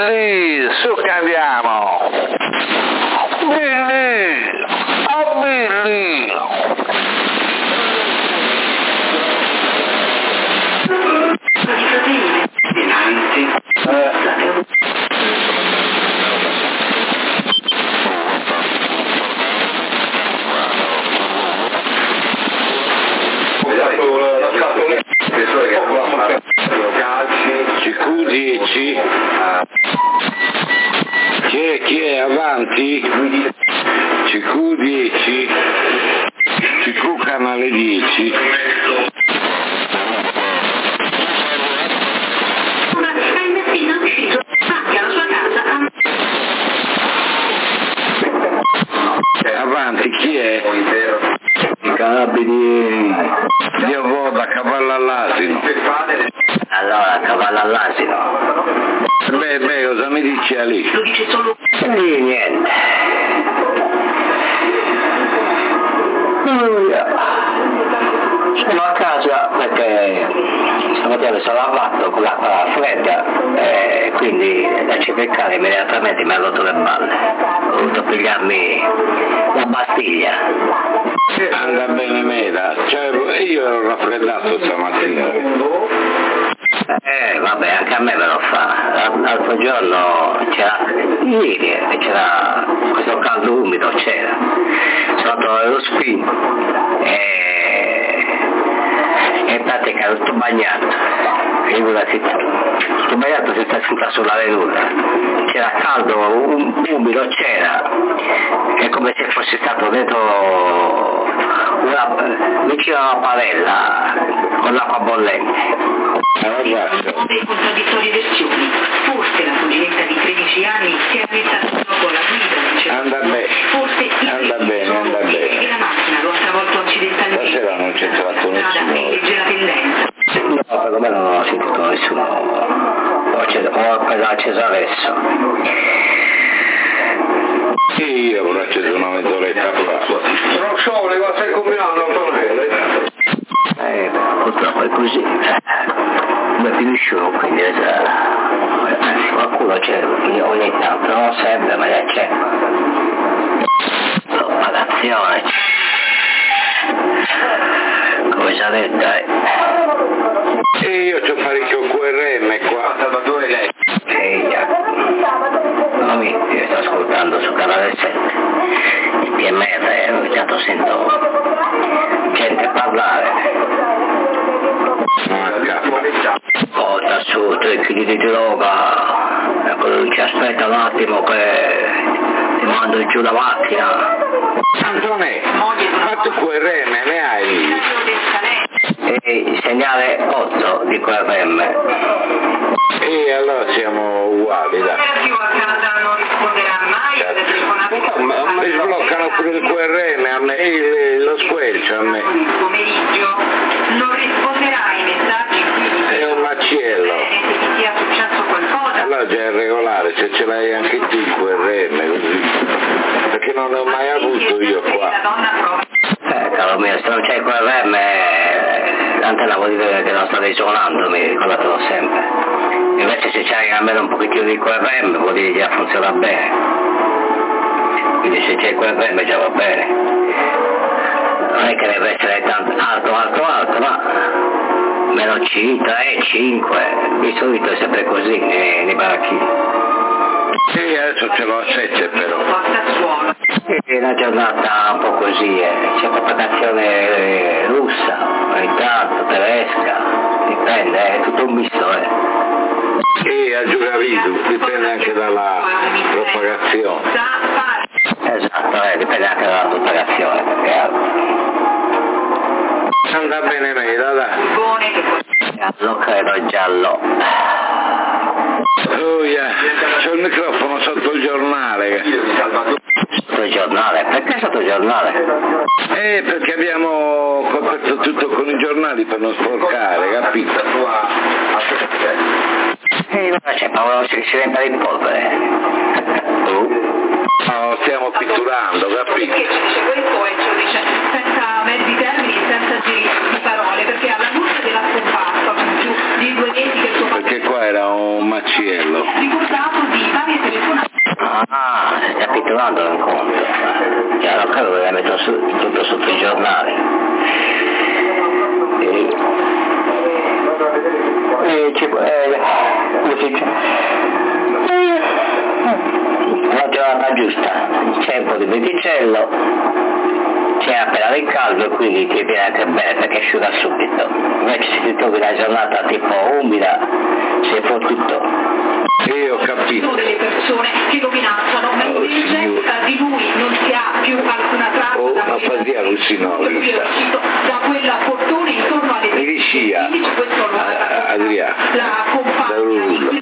Billy, su che andiamo. Billy, a Billy. Dinanzi. CQ10. Chi è avanti? CQ10. CQ canale 10. Avanti, chi è? I carabinieri. Dio voda, cavallo all'asino. Allora, cavallo all'asino. Beh, cosa mi dici lì? Lo dice solo... niente. Sono a casa perché stamattina mi sono lavato con l'acqua fredda e quindi da cipeccare immediatamente mi ha rotto le balle. Ho dovuto pigliarmi la Bastiglia. Anda bene meda, cioè io ero raffreddato stamattina. Vabbè, anche a me me lo fa. L'altro giorno ieri c'era questo caldo umido, c'era. Sotto lo spin e in pratica ero tutto bagnato. Figurati, tutto bagnato senza sullare nulla. C'era caldo, umido c'era. È come se fosse stato dentro vicino alla padella con l'acqua bollente. Dei contraddittorie versioni. Forse la cuginetta di 13 anni si è messa con la guida. Anda bene, E la macchina lo ha travolto accidentalmente. Stasera non c'è stato nessuno. In leggera pendenza. No, perlomeno non ho sentito nessuno. Ho appena acceso adesso. Sì, io ho acceso una mezz'oretta fa. Non so, le cose combinano, Antonello. Purtroppo è così. Come finisce quindi anzi qualcuno c'è ogni tanto, non sempre, ma c'è. Propagazione. Come già detto, E io c'ho parecchio QRM qua. Salvatore lei. Io sto ascoltando su canale 7 il PMR, ogni tanto sento gente parlare. Porta su 3 kg di droga, e poi ci aspetta un attimo che ti mando giù la macchina. Antonello, ma tu QRM ne hai lì? E segnale 8 di QRM. E allora siamo uguali, dai. Più a casa non risponderà mai alle telefonate. Ma mi sbloccano pure il QRM, a me, lo squelcio a me. Il pomeriggio non risponderà ai messaggi qui. È un macello. Se ti sia successo qualcosa. Allora già è regolare, se ce l'hai anche tu il QRM, così. Perché non l'ho mai avuto io qua. Caro mio, se non c'è il QRM, l'antenna vuol dire che non sta risuonando, ricordatelo sempre. Invece se c'hai almeno un pochettino di QRM vuol dire che già funziona bene. Quindi se c'è il QRM già va bene. Non è che deve essere tanto alto, ma meno 3, 5, di solito è sempre così nei baracchini. Sì, adesso ce l'ho a 7 però. È una giornata un po' così, c'è propagazione russa, ogni tanto tedesca, dipende, è tutto un misto. E a giocavidu, dipende anche dalla propagazione. Esatto, dipende anche dalla propagazione, perché anda bene meda, dai. Lo credo giallo. Oh yeah, c'ho il microfono sotto il giornale. Sotto il giornale? Perché sotto il giornale? Perché abbiamo coperto tutto con i giornali per non sporcare, capito? Ora c'è paura che si riempia di polvere. No, stiamo pitturando, capito? Perché c'è questo e ce lo dice senza mezzi termini, senza giri di parole, perché alla luce della scomparsa più di 2 mesi che il suo Perché qua era un maciello. ricordato di Ah, si sta pitturando l'incontro. Non credo che la metto tutto sotto i giornali. La giornata giusta, c'è un po' di venticello, c'è appena del caldo e quindi ti viene anche bene perché asciuga subito. Invece se ti trovi una giornata tipo umida, sei fottuto. Ho capito. Sono delle persone che lo minacciano, ma invece di lui non si ha più alcuna traccia non fazia l'ussinolista. da quella portone intorno alle Milicia, Adriano, la compagna.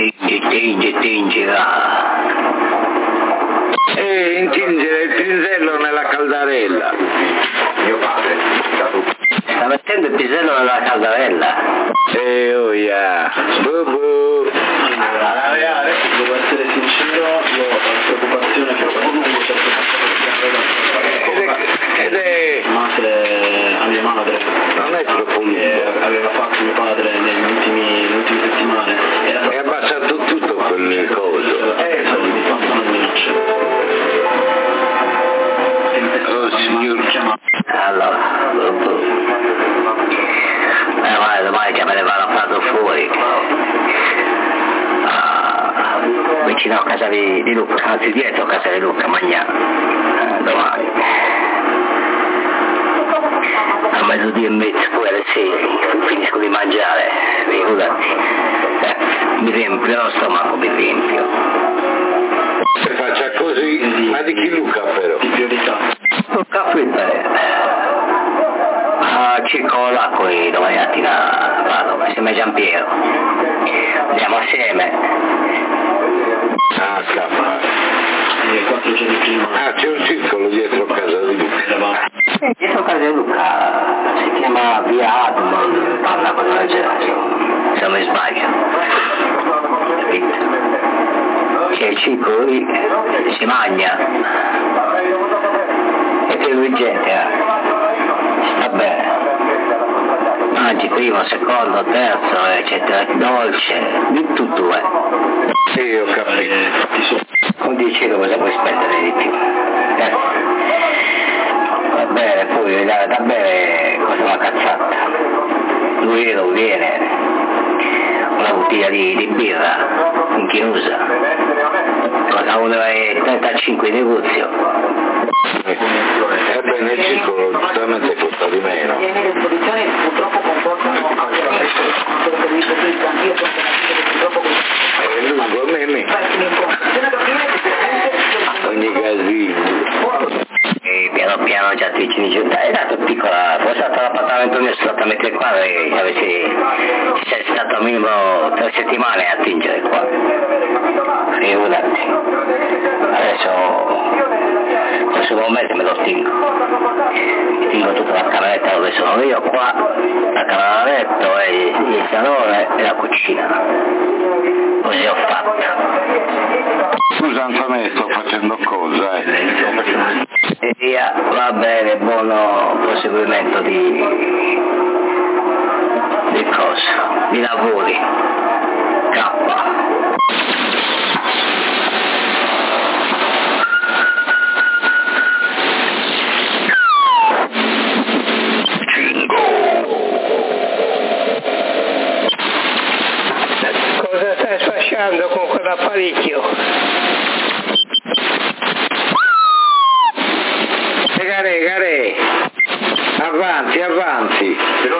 intingere il pisello nella caldarella. Mio padre sta mettendo il pisello nella caldarella. Oh yeah. Alla reale, devo essere sincero, io ho la preoccupazione che qualcuno ed è ma se a mia madre non è troppo lungo, aveva fatto mio padre nelle ultime settimane è abbassato tutto quel coso. soldi, non minacce. Oh signor, Allora, domani che me ne vanno a farlo fuori. Vicino a casa di Luca, anzi dietro a casa di Luca, domani. A mezzodì e mezzo, poi alle 6, finisco di mangiare, figurati. Mi riempio lo stomaco, mi riempio. se faccia così, ma di chi Luca però? Di priorità. Luca Flippe. Circolo l'acqua domani mattina vado, assieme a Giampiero. Andiamo assieme. Ah, scappa. 4 giorni prima. Ah, c'è un circolo dietro casa di Luca. Dietro casa di Luca si chiama Via Admon, parla con la gente, se non mi sbaglio. C'è il circolo lì, si mangia. E più di gente, sta bene. Mangi primo, secondo, terzo, eccetera, dolce, di tutto è. Sì, ho capito. Con 10 euro cosa puoi spendere di più? Va bene, poi da bere cosa una cazzata. 2 euro viene una bottiglia di birra in chiusa, cosa 1,35 in negozio. Ebbene il circolo giustamente costa di meno. Le disposizioni purtroppo comportano È lungo, meme. Ogni casino. E piano piano già ti dice, dai, dato piccola, fosse stato l'appartamento mio sotto a mettere qua e sei stato minimo 3 settimane a tingere qua. Figurati. Adesso prossimo mese me lo tingo tutta la cameretta dove sono io qua, la camera da letto e il salone e la cucina, così ho fatto. Scusa Antonio, sto facendo cosa, E via, va bene, buono proseguimento di cosa, di lavori. K. Cosa stai sfasciando con quell'apparecchio? Gare, avanti.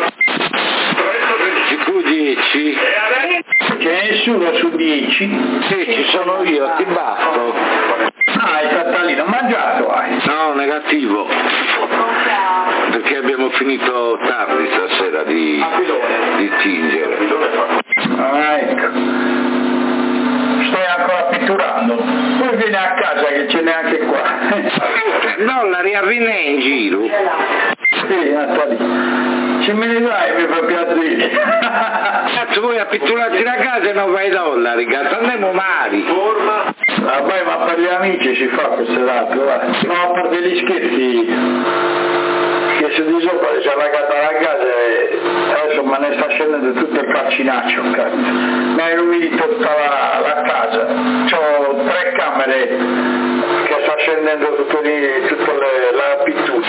Su 10. C'è nessuno su 10? Sì, ci sono io, ti batto. Ah, il Catalino, mangiato hai? No, negativo. Perché abbiamo finito tardi stasera di tingere. Ah, ecco. Stai ancora pitturando? Poi vieni a casa che ce n'è anche qua. Dollari a Vinè in giro. Sì, Natalino. Se me ne dai mi fa piacere. Cazzo, voi a pitturarti la casa e non vai dollari, cazzo, andiamo male. Ah, poi ma per gli amici si fa queste serate, va. No, a parte gli scherzi. che su di sopra c'è allagata la casa e adesso me ne sta scendendo tutto il calcinaccio, cazzo. Mi ha illuminato tutta la casa, c'ho 3 camere che sta scendendo tutta la pittura.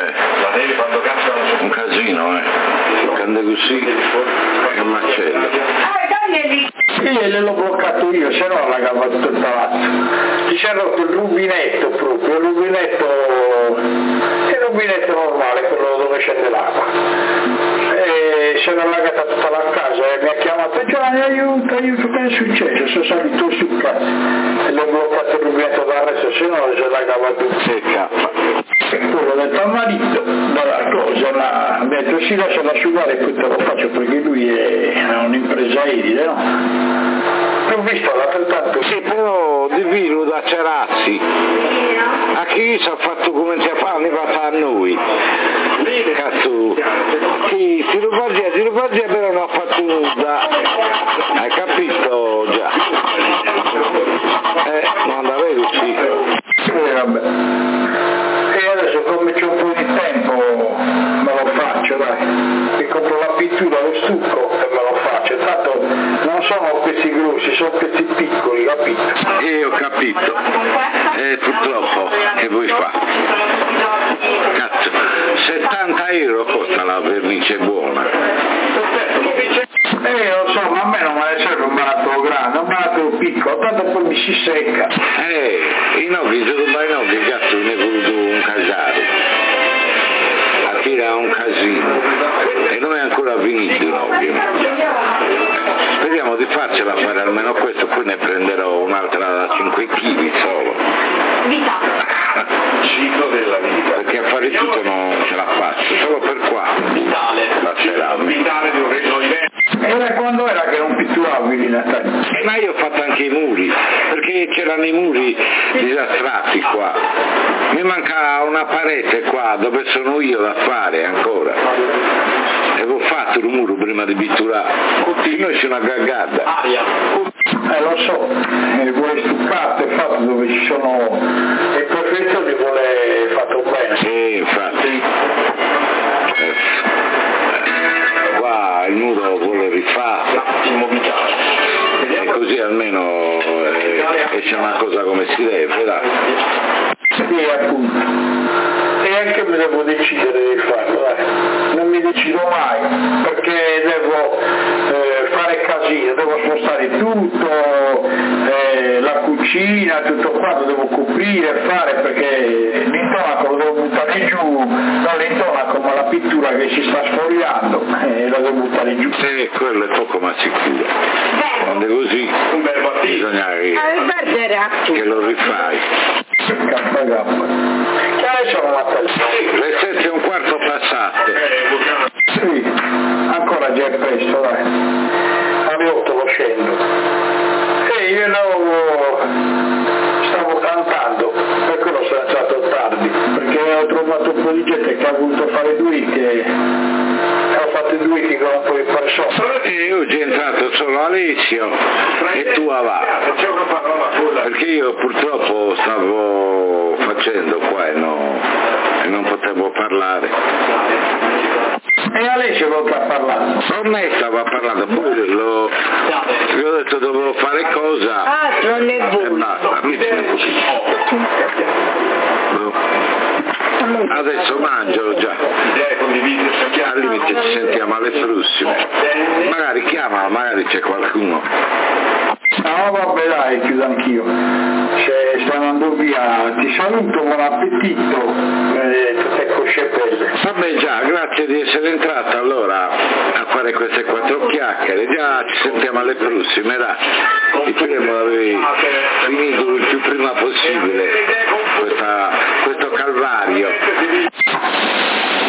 Un casino, quando è così è un macello. Io gliel'ho bloccato io, se no allagava tutto il palazzo. Ci si è rotto il rubinetto proprio, il rubinetto normale, quello dove scende l'acqua. E si era allagata tutta la casa e mi ha chiamato: Gianni, aiuto, che è successo? Sono salito sul cazzo e gli ho bloccato il rubinetto dall'adesso, se no si allagava tutto. E poi ho detto al marito, dalla cosa, mi ha detto sì, lascialo asciugare e poi te lo faccio perché lui è un'impresa edile, no? L'ho visto l'altrettanto. Sì, però di virus da Cerazzi. A chi si è fatto come si fa, ne va a noi. Cazzo, chi si rivolge però non ha fatto nulla. Hai capito già? Non avevo sì. Vabbè. E adesso come c'è un po' di tempo me lo faccio, dai. E compro la pittura, lo stucco e me lo faccio. Tanto non sono pezzi grossi, sono pezzi piccoli, capito? Ho capito. Purtroppo, che vuoi fare? Cazzo, 70 euro costa la vernice buona. Lo so, ma a me non me ne serve un barattolo grande, un barattolo piccolo, tanto poi mi si secca. I noghi, se ruba i noghi, cazzo, ne è voluto un casare. Attira un casino. E non è ancora finito i noghi. Speriamo di farcela fare almeno questo, poi ne prenderò un'altra da 5 kg solo. Ciclo della vita. Perché a fare tutto non ce la faccio, solo per qua. La ceramica. Era quando era che non pitturavi in Natale? Ma io ho fatto anche i muri, perché c'erano i muri disastrati qua. Mi manca una parete qua dove sono io da fare ancora. E avevo fatto il muro prima di pitturare. Noi c'è una gaggada. Lo so, vuole stuccato e fatto dove ci sono le perfezioni, vuole fatto bene. Infatti. Qua il muro vuole rifatto. E così almeno esce una cosa come si deve, dai. Sì, appunto. E anche mi devo decidere di farlo, dai. Non mi decido mai, perché devo fare casino, devo spostare tutto, la cucina, tutto quanto devo coprire, fare, perché l'intonaco lo devo buttare giù, non l'intonaco ma la pittura che si sta sfogliando, la devo buttare giù. Quello è poco ma sicuro. Quando è così bisogna che lo rifai. Che adesso non la le 7:15 passate. Sì, ancora già è presto, dai. Alle 8 lo scendo. E io stavo cantando, per quello sono entrato tardi, perché ho trovato un po' di gente che ha voluto fare duetti ho fatto 2 che con un po' di persone. E oggi è entrato solo Alessio e tu Avà, perché io purtroppo stavo facendo qua e non potevo parlare. E Alessio non sta parlando. Con me stava parlando, poi gli ho detto dovevo fare cosa. Non è buono. E basta, mi tiene così. Adesso mangio già, al limite ci sentiamo alle prossime, magari chiama, magari c'è qualcuno. No vabbè dai, chiudo anch'io, sto andando via, ti saluto, buon appetito, tutte cosce belle. Vabbè già, grazie di essere entrata allora a fare queste 4 chiacchiere, già ci sentiamo alle prossime, dai, speriamo di aver finito il più prima possibile.